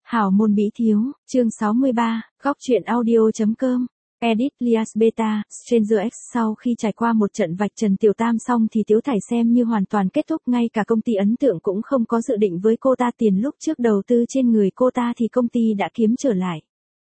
Hảo môn bí thiếu, chương 63, góc truyện audio.com. Edit Lias Beta, Stranger X. Sau khi trải qua một trận vạch trần Tiểu Tam xong thì Tiếu Thải xem như hoàn toàn kết thúc, ngay cả công ty ấn tượng cũng không có dự định với cô ta, tiền lúc trước đầu tư trên người cô ta thì công ty đã kiếm trở lại.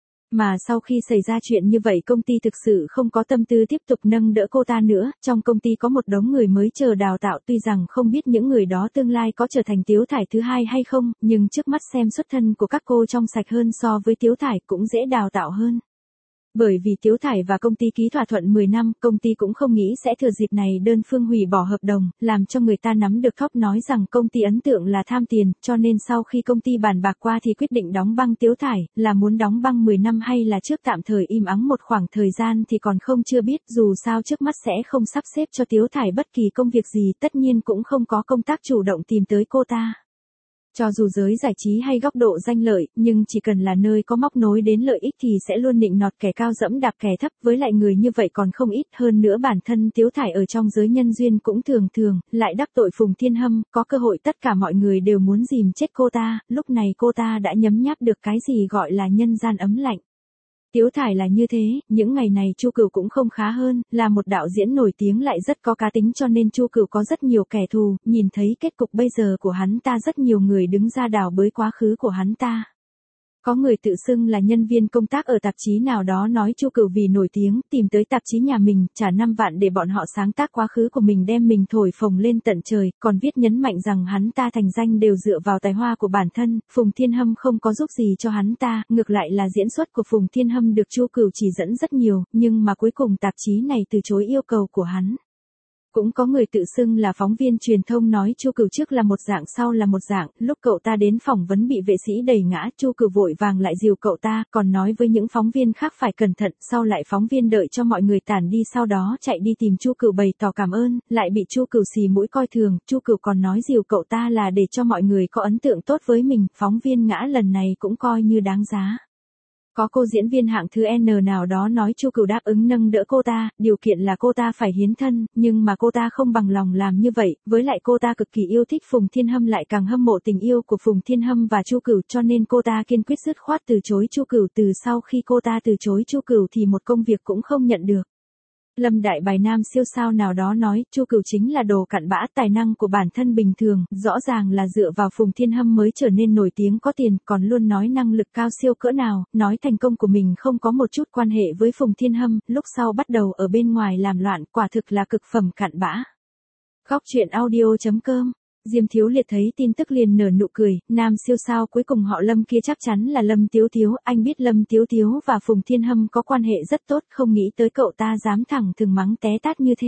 Mà sau khi xảy ra chuyện như vậy công ty thực sự không có tâm tư tiếp tục nâng đỡ cô ta nữa, trong công ty có một đống người mới chờ đào tạo, tuy rằng không biết những người đó tương lai có trở thành Tiếu Thải thứ hai hay không, nhưng trước mắt xem xuất thân của các cô trong sạch hơn so với Tiếu Thải, cũng dễ đào tạo hơn. Bởi vì Tiếu Thải và công ty ký thỏa thuận 10 năm, công ty cũng không nghĩ sẽ thừa dịp này đơn phương hủy bỏ hợp đồng, làm cho người ta nắm được thóp nói rằng công ty ấn tượng là tham tiền, cho nên sau khi công ty bàn bạc qua thì quyết định đóng băng Tiếu Thải, là muốn đóng băng 10 năm hay là trước tạm thời im ắng một khoảng thời gian thì còn không chưa biết, dù sao trước mắt sẽ không sắp xếp cho Tiếu Thải bất kỳ công việc gì, tất nhiên cũng không có công tác chủ động tìm tới cô ta. Cho dù giới giải trí hay góc độ danh lợi, nhưng chỉ cần là nơi có móc nối đến lợi ích thì sẽ luôn nịnh nọt kẻ cao dẫm đạp kẻ thấp, với lại người như vậy còn không ít, hơn nữa bản thân Tiếu Thải ở trong giới nhân duyên cũng thường lại đắc tội Phùng Thiên Hâm, có cơ hội tất cả mọi người đều muốn dìm chết cô ta, lúc này cô ta đã nhấm nháp được cái gì gọi là nhân gian ấm lạnh. Tiếu Thải là như thế, những ngày này Chu Cửu cũng không khá hơn, là một đạo diễn nổi tiếng lại rất có cá tính cho nên Chu Cửu có rất nhiều kẻ thù, nhìn thấy kết cục bây giờ của hắn ta rất nhiều người đứng ra đào bới quá khứ của hắn ta. Có người tự xưng là nhân viên công tác ở tạp chí nào đó nói Chu Cửu vì nổi tiếng, tìm tới tạp chí nhà mình, trả 5 vạn để bọn họ sáng tác quá khứ của mình đem mình thổi phồng lên tận trời, còn viết nhấn mạnh rằng hắn ta thành danh đều dựa vào tài hoa của bản thân, Phùng Thiên Hâm không có giúp gì cho hắn ta, ngược lại là diễn xuất của Phùng Thiên Hâm được Chu Cửu chỉ dẫn rất nhiều, nhưng mà cuối cùng tạp chí này từ chối yêu cầu của hắn. Cũng có người tự xưng là phóng viên truyền thông nói Chu Cửu trước là một dạng sau là một dạng, lúc cậu ta đến phỏng vấn bị vệ sĩ đẩy ngã, Chu Cửu vội vàng lại dìu cậu ta, còn nói với những phóng viên khác phải cẩn thận, sau lại phóng viên đợi cho mọi người tản đi sau đó chạy đi tìm Chu Cửu bày tỏ cảm ơn, lại bị Chu Cửu xì mũi coi thường, Chu Cửu còn nói dìu cậu ta là để cho mọi người có ấn tượng tốt với mình, phóng viên ngã lần này cũng coi như đáng giá. Có cô diễn viên hạng thứ N nào đó nói Chu Cửu đáp ứng nâng đỡ cô ta, điều kiện là cô ta phải hiến thân, nhưng mà cô ta không bằng lòng làm như vậy, với lại cô ta cực kỳ yêu thích Phùng Thiên Hâm lại càng hâm mộ tình yêu của Phùng Thiên Hâm và Chu Cửu cho nên cô ta kiên quyết dứt khoát từ chối Chu Cửu, từ sau khi cô ta từ chối Chu Cửu thì một công việc cũng không nhận được. Lâm Đại Bài nam siêu sao nào đó nói, Chu Cửu chính là đồ cặn bã, tài năng của bản thân bình thường, rõ ràng là dựa vào Phùng Thiên Hâm mới trở nên nổi tiếng có tiền, còn luôn nói năng lực cao siêu cỡ nào, nói thành công của mình không có một chút quan hệ với Phùng Thiên Hâm, lúc sau bắt đầu ở bên ngoài làm loạn, quả thực là cực phẩm cặn bã. Góc truyện audio.com. Diêm Thiếu Liệt thấy tin tức liền nở nụ cười, nam siêu sao cuối cùng họ Lâm kia chắc chắn là Lâm Tiếu Tiếu, anh biết Lâm Tiếu Tiếu và Phùng Thiên Hâm có quan hệ rất tốt, không nghĩ tới cậu ta dám thẳng thừng mắng té tát như thế.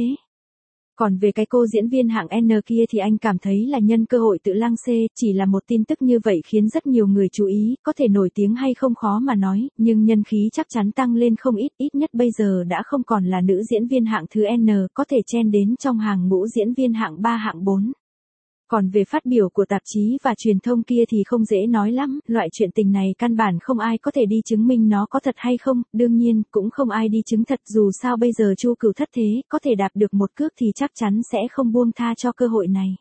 Còn về cái cô diễn viên hạng N kia thì anh cảm thấy là nhân cơ hội tự lang xê, chỉ là một tin tức như vậy khiến rất nhiều người chú ý, có thể nổi tiếng hay không khó mà nói, nhưng nhân khí chắc chắn tăng lên không ít, ít nhất bây giờ đã không còn là nữ diễn viên hạng thứ N, có thể chen đến trong hàng ngũ diễn viên hạng 3 hạng 4. Còn về phát biểu của tạp chí và truyền thông kia thì không dễ nói lắm, loại chuyện tình này căn bản không ai có thể đi chứng minh nó có thật hay không, đương nhiên, cũng không ai đi chứng thật, dù sao bây giờ Chu Cửu thất thế, có thể đạp được một cước thì chắc chắn sẽ không buông tha cho cơ hội này.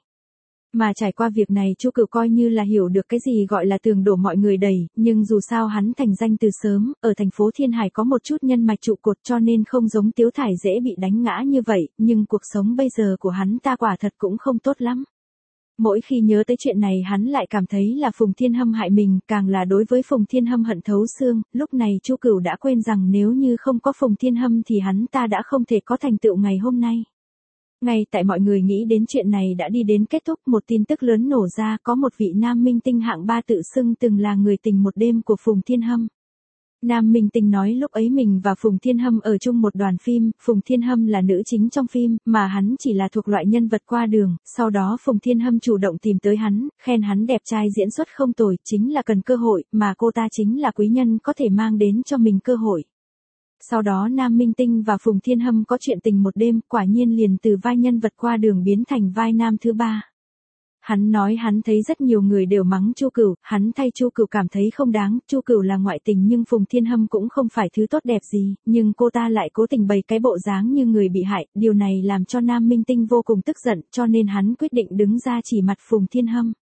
Mà trải qua việc này Chu Cửu coi như là hiểu được cái gì gọi là tường đổ mọi người đẩy, nhưng dù sao hắn thành danh từ sớm, ở thành phố Thiên Hải có một chút nhân mạch trụ cột cho nên không giống Tiếu Thải dễ bị đánh ngã như vậy, nhưng cuộc sống bây giờ của hắn ta quả thật cũng không tốt lắm. Mỗi khi nhớ tới chuyện này hắn lại cảm thấy là Phùng Thiên Hâm hại mình, càng là đối với Phùng Thiên Hâm hận thấu xương, lúc này Chu Cửu đã quên rằng nếu như không có Phùng Thiên Hâm thì hắn ta đã không thể có thành tựu ngày hôm nay. Ngay tại mọi người nghĩ đến chuyện này đã đi đến kết thúc, một tin tức lớn nổ ra, có một vị nam minh tinh hạng 3 tự xưng từng là người tình một đêm của Phùng Thiên Hâm. Nam minh tinh nói lúc ấy mình và Phùng Thiên Hâm ở chung một đoàn phim, Phùng Thiên Hâm là nữ chính trong phim, mà hắn chỉ là thuộc loại nhân vật qua đường, sau đó Phùng Thiên Hâm chủ động tìm tới hắn, khen hắn đẹp trai diễn xuất không tồi, chính là cần cơ hội, mà cô ta chính là quý nhân có thể mang đến cho mình cơ hội. Sau đó Nam minh tinh và Phùng Thiên Hâm có chuyện tình một đêm, quả nhiên liền từ vai nhân vật qua đường biến thành vai nam thứ ba. Hắn nói hắn thấy rất nhiều người đều mắng Chu Cửu, hắn thay Chu Cửu cảm thấy không đáng, Chu Cửu là ngoại tình nhưng Phùng Thiên Hâm cũng không phải thứ tốt đẹp gì, nhưng cô ta lại cố tình bày cái bộ dáng như người bị hại, điều này làm cho nam minh tinh vô cùng tức giận, cho nên hắn quyết định đứng ra chỉ mặt Phùng Thiên Hâm.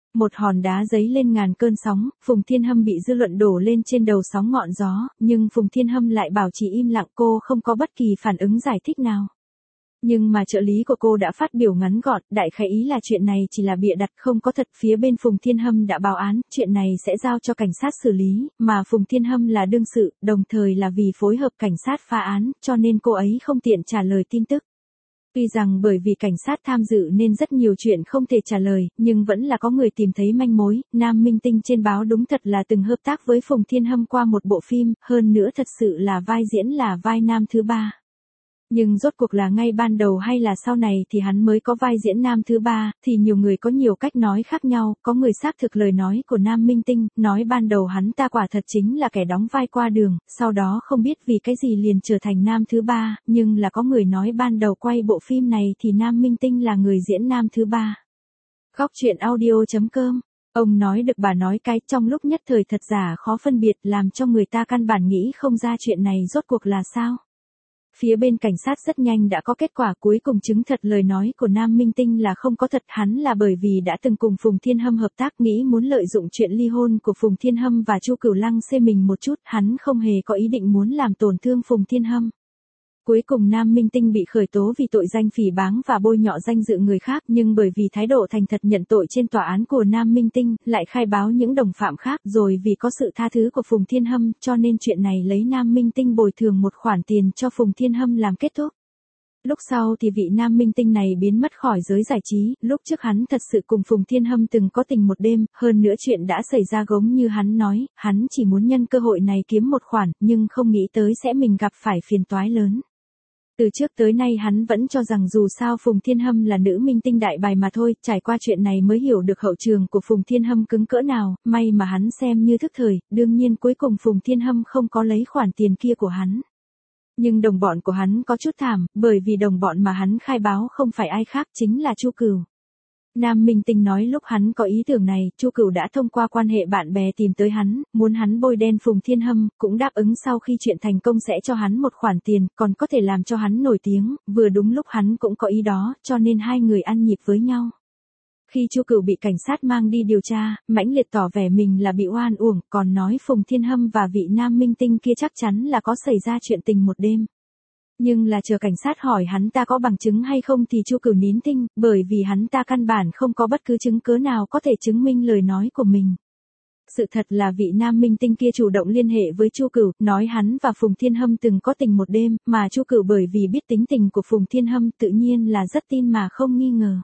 Một hòn đá giấy lên ngàn cơn sóng, Phùng Thiên Hâm bị dư luận đổ lên trên đầu sóng ngọn gió, nhưng Phùng Thiên Hâm lại bảo trì im lặng, cô không có bất kỳ phản ứng giải thích nào. Nhưng mà trợ lý của cô đã phát biểu ngắn gọn, đại khái ý là chuyện này chỉ là bịa đặt không có thật. Phía bên Phùng Thiên Hâm đã báo án, chuyện này sẽ giao cho cảnh sát xử lý, mà Phùng Thiên Hâm là đương sự, đồng thời là vì phối hợp cảnh sát phá án, cho nên cô ấy không tiện trả lời tin tức. Tuy rằng bởi vì cảnh sát tham dự nên rất nhiều chuyện không thể trả lời, nhưng vẫn là có người tìm thấy manh mối. Nam minh tinh trên báo đúng thật là từng hợp tác với Phùng Thiên Hâm qua một bộ phim, hơn nữa thật sự là vai diễn là vai nam thứ ba. Nhưng rốt cuộc là ngay ban đầu hay là sau này thì hắn mới có vai diễn nam thứ ba, thì nhiều người có nhiều cách nói khác nhau. Có người xác thực lời nói của nam minh tinh, nói ban đầu hắn ta quả thật chính là kẻ đóng vai qua đường, sau đó không biết vì cái gì liền trở thành nam thứ ba, nhưng là có người nói ban đầu quay bộ phim này thì nam minh tinh là người diễn nam thứ ba. Góc truyện audio.com. Ông nói được bà nói cái, trong lúc nhất thời thật giả khó phân biệt, làm cho người ta căn bản nghĩ không ra chuyện này rốt cuộc là sao. Phía bên cảnh sát rất nhanh đã có kết quả, cuối cùng chứng thật lời nói của nam minh tinh là không có thật. Hắn là bởi vì đã từng cùng Phùng Thiên Hâm hợp tác, nghĩ muốn lợi dụng chuyện ly hôn của Phùng Thiên Hâm và Chu Cửu Lăng xê mình một chút, hắn không hề có ý định muốn làm tổn thương Phùng Thiên Hâm. Cuối cùng nam minh tinh bị khởi tố vì tội danh phỉ báng và bôi nhọ danh dự người khác, nhưng bởi vì thái độ thành thật nhận tội trên tòa án của nam minh tinh, lại khai báo những đồng phạm khác, rồi vì có sự tha thứ của Phùng Thiên Hâm, cho nên chuyện này lấy nam minh tinh bồi thường một khoản tiền cho Phùng Thiên Hâm làm kết thúc. Lúc sau thì vị nam minh tinh này biến mất khỏi giới giải trí, lúc trước hắn thật sự cùng Phùng Thiên Hâm từng có tình một đêm, hơn nữa chuyện đã xảy ra giống như hắn nói, hắn chỉ muốn nhân cơ hội này kiếm một khoản, nhưng không nghĩ tới sẽ mình gặp phải phiền toái lớn. Từ trước tới nay hắn vẫn cho rằng dù sao Phùng Thiên Hâm là nữ minh tinh đại bài mà thôi, trải qua chuyện này mới hiểu được hậu trường của Phùng Thiên Hâm cứng cỡ nào, may mà hắn xem như thức thời, đương nhiên cuối cùng Phùng Thiên Hâm không có lấy khoản tiền kia của hắn. Nhưng đồng bọn của hắn có chút thảm, bởi vì đồng bọn mà hắn khai báo không phải ai khác chính là Chu Cửu. Nam minh tinh nói lúc hắn có ý tưởng này, Chu Cửu đã thông qua quan hệ bạn bè tìm tới hắn, muốn hắn bôi đen Phùng Thiên Hâm, cũng đáp ứng sau khi chuyện thành công sẽ cho hắn một khoản tiền, còn có thể làm cho hắn nổi tiếng, vừa đúng lúc hắn cũng có ý đó, cho nên hai người ăn nhịp với nhau. Khi Chu Cửu bị cảnh sát mang đi điều tra, mãnh liệt tỏ vẻ mình là bị oan uổng, còn nói Phùng Thiên Hâm và vị nam minh tinh kia chắc chắn là có xảy ra chuyện tình một đêm. Nhưng là chờ cảnh sát hỏi hắn ta có bằng chứng hay không thì Chu Cửu nín thinh, bởi vì hắn ta căn bản không có bất cứ chứng cứ nào có thể chứng minh lời nói của mình. Sự thật là vị nam minh tinh kia chủ động liên hệ với Chu Cửu, nói hắn và Phùng Thiên Hâm từng có tình một đêm, mà Chu Cửu bởi vì biết tính tình của Phùng Thiên Hâm tự nhiên là rất tin mà không nghi ngờ.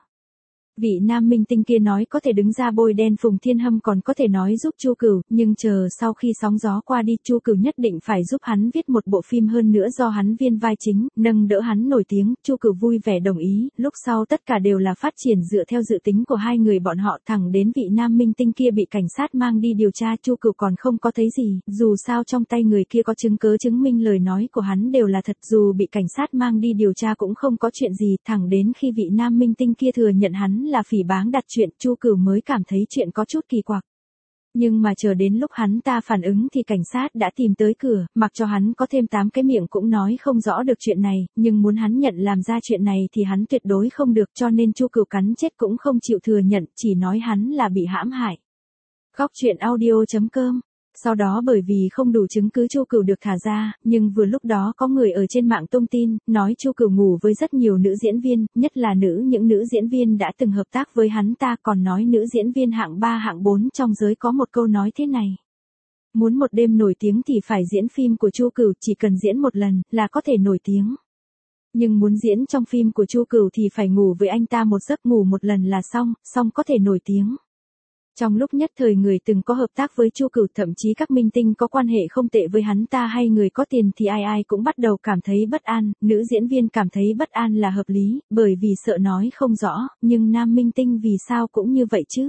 Vị nam minh tinh kia nói có thể đứng ra bôi đen Phùng Thiên Hâm, còn có thể nói giúp Chu Cửu, nhưng chờ sau khi sóng gió qua đi Chu Cửu nhất định phải giúp hắn viết một bộ phim, hơn nữa do hắn viên vai chính, nâng đỡ hắn nổi tiếng. Chu Cửu vui vẻ đồng ý, lúc sau tất cả đều là phát triển dựa theo dự tính của hai người bọn họ, thẳng đến vị nam minh tinh kia bị cảnh sát mang đi điều tra Chu Cửu còn không có thấy gì, dù sao trong tay người kia có chứng cứ chứng minh lời nói của hắn đều là thật, dù bị cảnh sát mang đi điều tra cũng không có chuyện gì, thẳng đến khi vị nam minh tinh kia thừa nhận hắn là phỉ báng đặt chuyện, Chu Cửu mới cảm thấy chuyện có chút kỳ quặc. Nhưng mà chờ đến lúc hắn ta phản ứng thì cảnh sát đã tìm tới cửa, mặc cho hắn có thêm 8 cái miệng cũng nói không rõ được chuyện này, nhưng muốn hắn nhận làm ra chuyện này thì hắn tuyệt đối không được, cho nên Chu Cửu cắn chết cũng không chịu thừa nhận, chỉ nói hắn là bị hãm hại. Góc truyện audio.com. Sau đó bởi vì không đủ chứng cứ Chu Cửu được thả ra, nhưng vừa lúc đó có người ở trên mạng tung tin, nói Chu Cửu ngủ với rất nhiều nữ diễn viên, nhất là những nữ diễn viên đã từng hợp tác với hắn ta, còn nói nữ diễn viên hạng 3 hạng 4 trong giới có một câu nói thế này. Muốn một đêm nổi tiếng thì phải diễn phim của Chu Cửu, chỉ cần diễn một lần là có thể nổi tiếng. Nhưng muốn diễn trong phim của Chu Cửu thì phải ngủ với anh ta một giấc, ngủ một lần là xong có thể nổi tiếng. Trong lúc nhất thời người từng có hợp tác với Chu Cửu, thậm chí các minh tinh có quan hệ không tệ với hắn ta hay người có tiền thì ai cũng bắt đầu cảm thấy bất an, nữ diễn viên cảm thấy bất an là hợp lý, bởi vì sợ nói không rõ, nhưng nam minh tinh vì sao cũng như vậy chứ?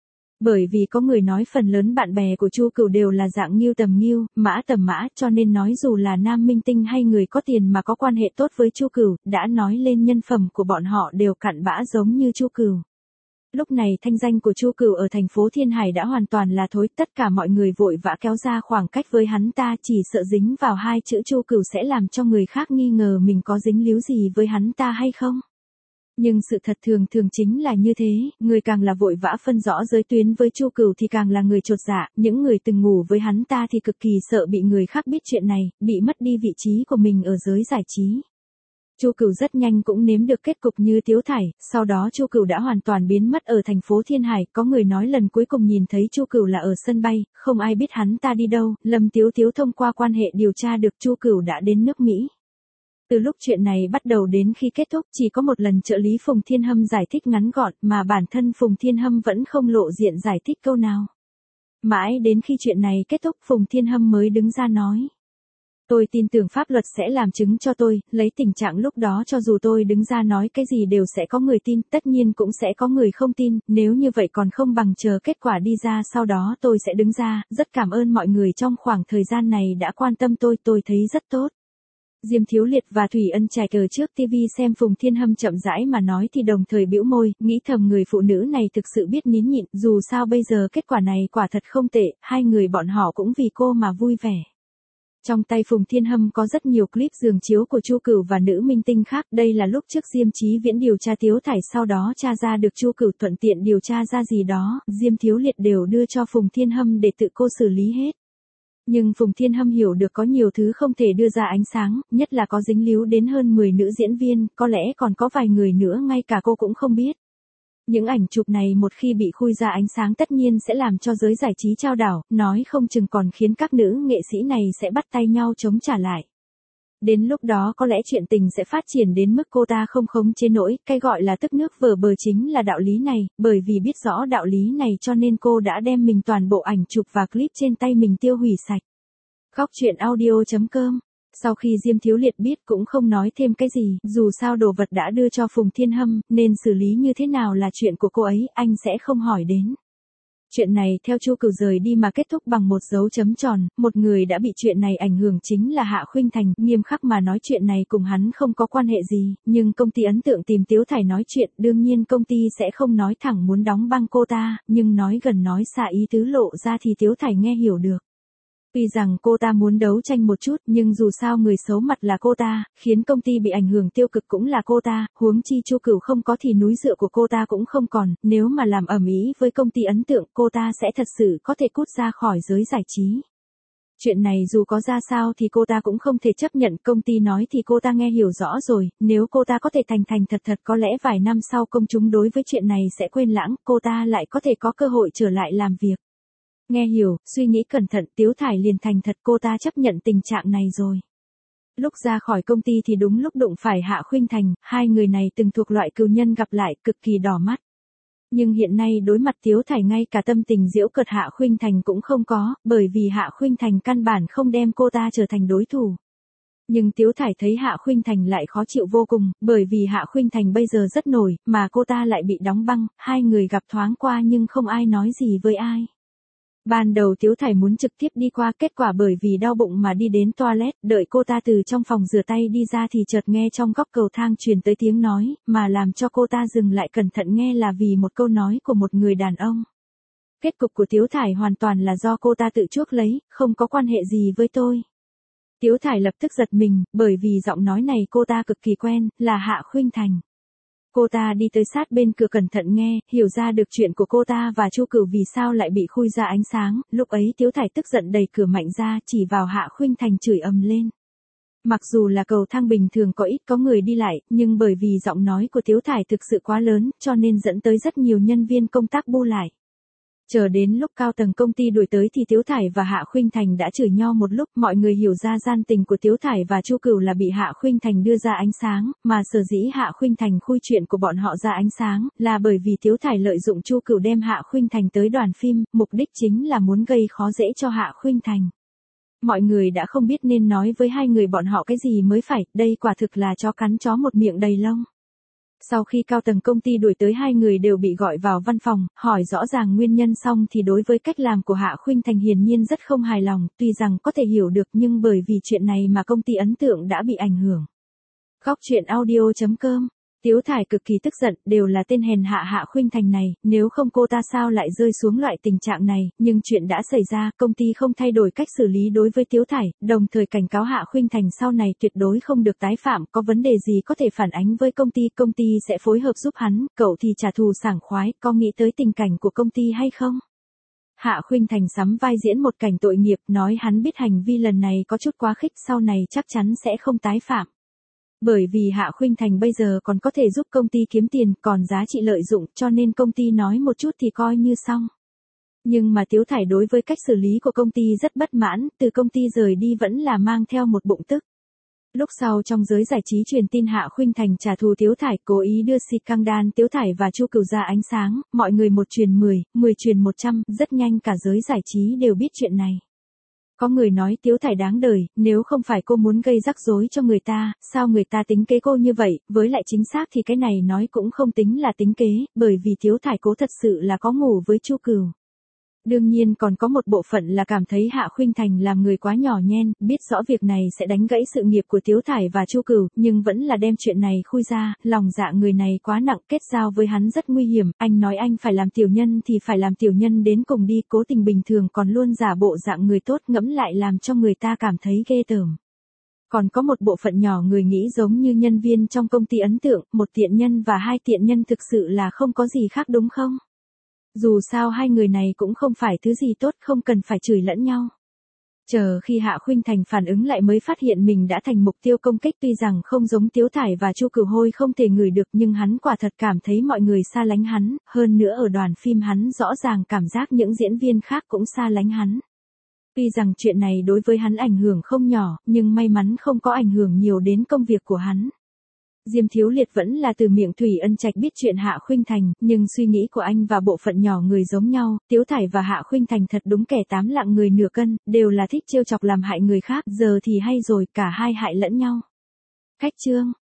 Bởi vì có người nói phần lớn bạn bè của Chu Cửu đều là dạng Ngưu tầm Ngưu, Mã tầm Mã, cho nên nói dù là nam minh tinh hay người có tiền mà có quan hệ tốt với Chu Cửu, đã nói lên nhân phẩm của bọn họ đều cặn bã giống như Chu Cửu. Lúc này thanh danh của Chu Cửu ở thành phố Thiên Hải đã hoàn toàn là thối, tất cả mọi người vội vã kéo ra khoảng cách với hắn ta, chỉ sợ dính vào hai chữ Chu Cửu sẽ làm cho người khác nghi ngờ mình có dính líu gì với hắn ta hay không. Nhưng sự thật thường thường chính là như thế, người càng là vội vã phân rõ giới tuyến với Chu Cửu thì càng là người chột dạ, những người từng ngủ với hắn ta thì cực kỳ sợ bị người khác biết chuyện này, bị mất đi vị trí của mình ở giới giải trí. Chu Cửu rất nhanh cũng nếm được kết cục như Tiếu Thải, sau đó Chu Cửu đã hoàn toàn biến mất ở thành phố Thiên Hải, có người nói lần cuối cùng nhìn thấy Chu Cửu là ở sân bay, không ai biết hắn ta đi đâu, Lâm Tiếu Tiếu thông qua quan hệ điều tra được Chu Cửu đã đến nước Mỹ. Từ lúc chuyện này bắt đầu đến khi kết thúc chỉ có một lần trợ lý Phùng Thiên Hâm giải thích ngắn gọn mà bản thân Phùng Thiên Hâm vẫn không lộ diện giải thích câu nào. Mãi đến khi chuyện này kết thúc Phùng Thiên Hâm mới đứng ra nói. Tôi tin tưởng pháp luật sẽ làm chứng cho tôi, lấy tình trạng lúc đó cho dù tôi đứng ra nói cái gì đều sẽ có người tin, tất nhiên cũng sẽ có người không tin, nếu như vậy còn không bằng chờ kết quả đi ra sau đó tôi sẽ đứng ra, rất cảm ơn mọi người trong khoảng thời gian này đã quan tâm tôi thấy rất tốt. Diêm Thiếu Liệt và Thủy Ân Trạch ở trước TV xem Phùng Thiên Hâm chậm rãi mà nói thì đồng thời bĩu môi, nghĩ thầm người phụ nữ này thực sự biết nín nhịn, dù sao bây giờ kết quả này quả thật không tệ, hai người bọn họ cũng vì cô mà vui vẻ. Trong tay Phùng Thiên Hâm có rất nhiều clip giường chiếu của Chu Cửu và nữ minh tinh khác, đây là lúc trước Diêm Chí Viễn điều tra Tiếu Thải sau đó tra ra được Chu Cửu thuận tiện điều tra ra gì đó, Diêm Thiếu Liệt đều đưa cho Phùng Thiên Hâm để tự cô xử lý hết. Nhưng Phùng Thiên Hâm hiểu được có nhiều thứ không thể đưa ra ánh sáng, nhất là có dính líu đến hơn 10 nữ diễn viên, có lẽ còn có vài người nữa ngay cả cô cũng không biết. Những ảnh chụp này một khi bị khui ra ánh sáng tất nhiên sẽ làm cho giới giải trí chao đảo, nói không chừng còn khiến các nữ nghệ sĩ này sẽ bắt tay nhau chống trả lại. Đến lúc đó có lẽ chuyện tình sẽ phát triển đến mức cô ta không khống chế nổi, cái gọi là tức nước vở bờ chính là đạo lý này, bởi vì biết rõ đạo lý này cho nên cô đã đem mình toàn bộ ảnh chụp và clip trên tay mình tiêu hủy sạch. Góc truyện audio.com. Sau khi Diêm Thiếu Liệt biết cũng không nói thêm cái gì, dù sao đồ vật đã đưa cho Phùng Thiên Hâm, nên xử lý như thế nào là chuyện của cô ấy, anh sẽ không hỏi đến. Chuyện này theo Chu Cửu rời đi mà kết thúc bằng một dấu chấm tròn, một người đã bị chuyện này ảnh hưởng chính là Hạ Khuynh Thành, nghiêm khắc mà nói chuyện này cùng hắn không có quan hệ gì, nhưng công ty ấn tượng tìm Tiếu Thải nói chuyện, đương nhiên công ty sẽ không nói thẳng muốn đóng băng cô ta, nhưng nói gần nói xa ý tứ lộ ra thì Tiếu Thải nghe hiểu được. Tuy rằng cô ta muốn đấu tranh một chút nhưng dù sao người xấu mặt là cô ta, khiến công ty bị ảnh hưởng tiêu cực cũng là cô ta, huống chi Chu Cửu không có thì núi dựa của cô ta cũng không còn, nếu mà làm ầm ĩ với công ty ấn tượng cô ta sẽ thật sự có thể cút ra khỏi giới giải trí. Chuyện này dù có ra sao thì cô ta cũng không thể chấp nhận, công ty nói thì cô ta nghe hiểu rõ rồi, nếu cô ta có thể thành thật có lẽ vài năm sau công chúng đối với chuyện này sẽ quên lãng, cô ta lại có thể có cơ hội trở lại làm việc. Nghe hiểu, suy nghĩ cẩn thận, Tiếu Thải liền thành thật cô ta chấp nhận tình trạng này rồi. Lúc ra khỏi công ty thì đúng lúc đụng phải Hạ Khuynh Thành, hai người này từng thuộc loại cừu nhân gặp lại, cực kỳ đỏ mắt. Nhưng hiện nay đối mặt Tiếu Thải ngay cả tâm tình giễu cợt Hạ Khuynh Thành cũng không có, bởi vì Hạ Khuynh Thành căn bản không đem cô ta trở thành đối thủ. Nhưng Tiếu Thải thấy Hạ Khuynh Thành lại khó chịu vô cùng, bởi vì Hạ Khuynh Thành bây giờ rất nổi, mà cô ta lại bị đóng băng, hai người gặp thoáng qua nhưng không ai nói gì với ai. Ban đầu Tiếu Thải muốn trực tiếp đi qua, kết quả bởi vì đau bụng mà đi đến toilet, đợi cô ta từ trong phòng rửa tay đi ra thì chợt nghe trong góc cầu thang truyền tới tiếng nói, mà làm cho cô ta dừng lại cẩn thận nghe là vì một câu nói của một người đàn ông. Kết cục của Tiếu Thải hoàn toàn là do cô ta tự chuốc lấy, không có quan hệ gì với tôi. Tiếu Thải lập tức giật mình, bởi vì giọng nói này cô ta cực kỳ quen, là Hạ Khuynh Thành. Cô ta đi tới sát bên cửa cẩn thận nghe, hiểu ra được chuyện của cô ta và Chu Cửu vì sao lại bị khui ra ánh sáng, lúc ấy Tiếu Thải tức giận đẩy cửa mạnh ra, chỉ vào Hạ Khuynh Thành chửi ầm lên. Mặc dù là cầu thang bình thường có ít có người đi lại, nhưng bởi vì giọng nói của Tiếu Thải thực sự quá lớn, cho nên dẫn tới rất nhiều nhân viên công tác bu lại. Chờ đến lúc cao tầng công ty đuổi tới thì Tiếu Thải và Hạ Khuynh Thành đã chửi nhau một lúc, mọi người hiểu ra gian tình của Tiếu Thải và Chu Cửu là bị Hạ Khuynh Thành đưa ra ánh sáng, mà sở dĩ Hạ Khuynh Thành khui chuyện của bọn họ ra ánh sáng, là bởi vì Tiếu Thải lợi dụng Chu Cửu đem Hạ Khuynh Thành tới đoàn phim, mục đích chính là muốn gây khó dễ cho Hạ Khuynh Thành. Mọi người đã không biết nên nói với hai người bọn họ cái gì mới phải, đây quả thực là chó cắn chó một miệng đầy lông. Sau khi cao tầng công ty đuổi tới hai người đều bị gọi vào văn phòng, hỏi rõ ràng nguyên nhân xong thì đối với cách làm của Hạ Khuynh Thành hiển nhiên rất không hài lòng, tuy rằng có thể hiểu được nhưng bởi vì chuyện này mà công ty ấn tượng đã bị ảnh hưởng. Góc truyện audio.com Tiếu Thải cực kỳ tức giận, đều là tên hèn hạ Hạ Khuynh Thành này, nếu không cô ta sao lại rơi xuống loại tình trạng này, nhưng chuyện đã xảy ra, công ty không thay đổi cách xử lý đối với Tiếu Thải, đồng thời cảnh cáo Hạ Khuynh Thành sau này tuyệt đối không được tái phạm, có vấn đề gì có thể phản ánh với công ty sẽ phối hợp giúp hắn, cậu thì trả thù sảng khoái, có nghĩ tới tình cảnh của công ty hay không? Hạ Khuynh Thành sắm vai diễn một cảnh tội nghiệp, nói hắn biết hành vi lần này có chút quá khích, sau này chắc chắn sẽ không tái phạm. Bởi vì Hạ Khuynh Thành bây giờ còn có thể giúp công ty kiếm tiền, còn giá trị lợi dụng, cho nên công ty nói một chút thì coi như xong. Nhưng mà Tiếu Thải đối với cách xử lý của công ty rất bất mãn, từ công ty rời đi vẫn là mang theo một bụng tức. Lúc sau trong giới giải trí truyền tin Hạ Khuynh Thành trả thù Tiếu Thải, cố ý đưa scandal Tiếu Thải và Chu Cửu ra ánh sáng, mọi người 1 truyền 10, 10 truyền 100, rất nhanh cả giới giải trí đều biết chuyện này. Có người nói Tiếu Thải đáng đời, nếu không phải cô muốn gây rắc rối cho người ta, sao người ta tính kế cô như vậy, với lại chính xác thì cái này nói cũng không tính là tính kế, bởi vì Tiếu Thải cố thật sự là có ngủ với Chu Cửu. Đương nhiên còn có một bộ phận là cảm thấy Hạ Khuynh Thành làm người quá nhỏ nhen, biết rõ việc này sẽ đánh gãy sự nghiệp của Tiếu Thải và Chu Cửu, nhưng vẫn là đem chuyện này khui ra, lòng dạ người này quá nặng, kết giao với hắn rất nguy hiểm, anh nói anh phải làm tiểu nhân thì phải làm tiểu nhân đến cùng đi, cố tình bình thường còn luôn giả bộ dạng người tốt, ngẫm lại làm cho người ta cảm thấy ghê tởm. Còn có một bộ phận nhỏ người nghĩ giống như nhân viên trong công ty ấn tượng, một tiện nhân và 2 tiện nhân thực sự là không có gì khác đúng không? Dù sao hai người này cũng không phải thứ gì tốt, không cần phải chửi lẫn nhau. Chờ khi Hạ Khuynh Thành phản ứng lại mới phát hiện mình đã thành mục tiêu công kích, tuy rằng không giống Tiếu Thải và Chu Cửu Hôi không thể ngửi được, nhưng hắn quả thật cảm thấy mọi người xa lánh hắn, hơn nữa ở đoàn phim hắn rõ ràng cảm giác những diễn viên khác cũng xa lánh hắn. Tuy rằng chuyện này đối với hắn ảnh hưởng không nhỏ, nhưng may mắn không có ảnh hưởng nhiều đến công việc của hắn. Diêm Thiếu Liệt vẫn là từ miệng Thủy Ân Trạch biết chuyện Hạ Khuynh Thành, nhưng suy nghĩ của anh và bộ phận nhỏ người giống nhau, Tiếu Thải và Hạ Khuynh Thành thật đúng kẻ 8 lạng người nửa cân, đều là thích trêu chọc làm hại người khác, giờ thì hay rồi, cả hai hại lẫn nhau. Khách chương